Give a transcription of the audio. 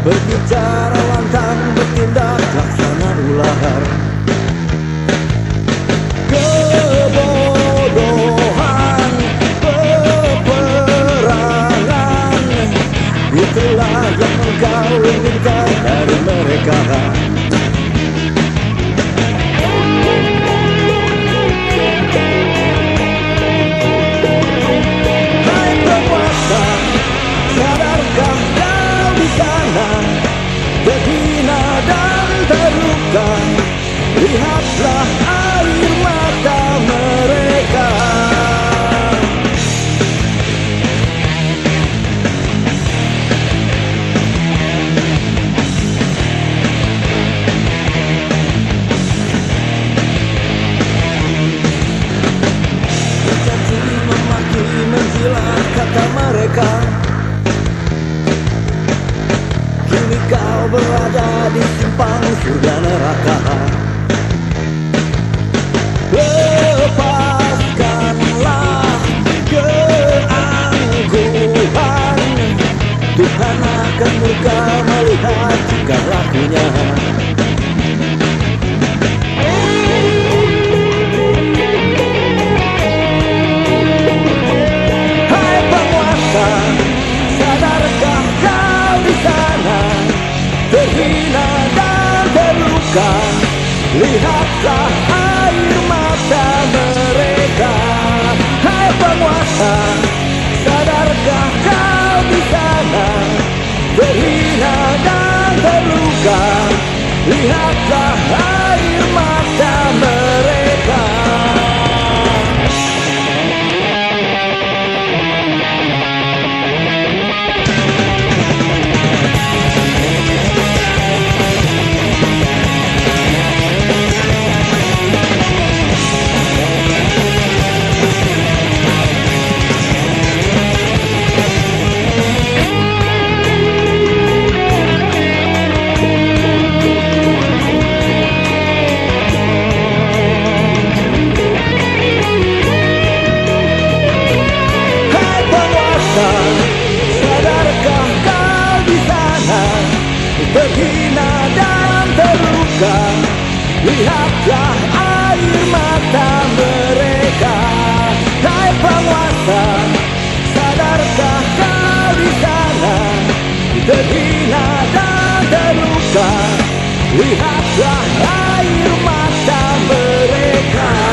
Berbicara lantang, bertindak laksana ular. Kebodohan, peperangan, itulah yang engkau inginkan dari mereka. Hai penguasa, sadarkah kau di sana terhina dan terluka? Lihatlah air mata mereka. Mencaci, memaki, menjilat kata mereka. Kini kau berada di simpang surga neraka. Lepaskanlah keangkuhan, Tuhan akan murka melihat tingkah lakunya. Hai penguasa, sadarkah kau di sana terhina dan terluka? Lihatlah air mata mereka. Hai penguasa, sadarkah kau di sana terhina dan terluka? Lihatlah air mata mereka. Sadarkah kau di sana terhina dan terluka? Lihatlah air mata mereka. Hai penguasa, sadarkah kau di sana terhina dan terluka? Lihatlah air mata mereka.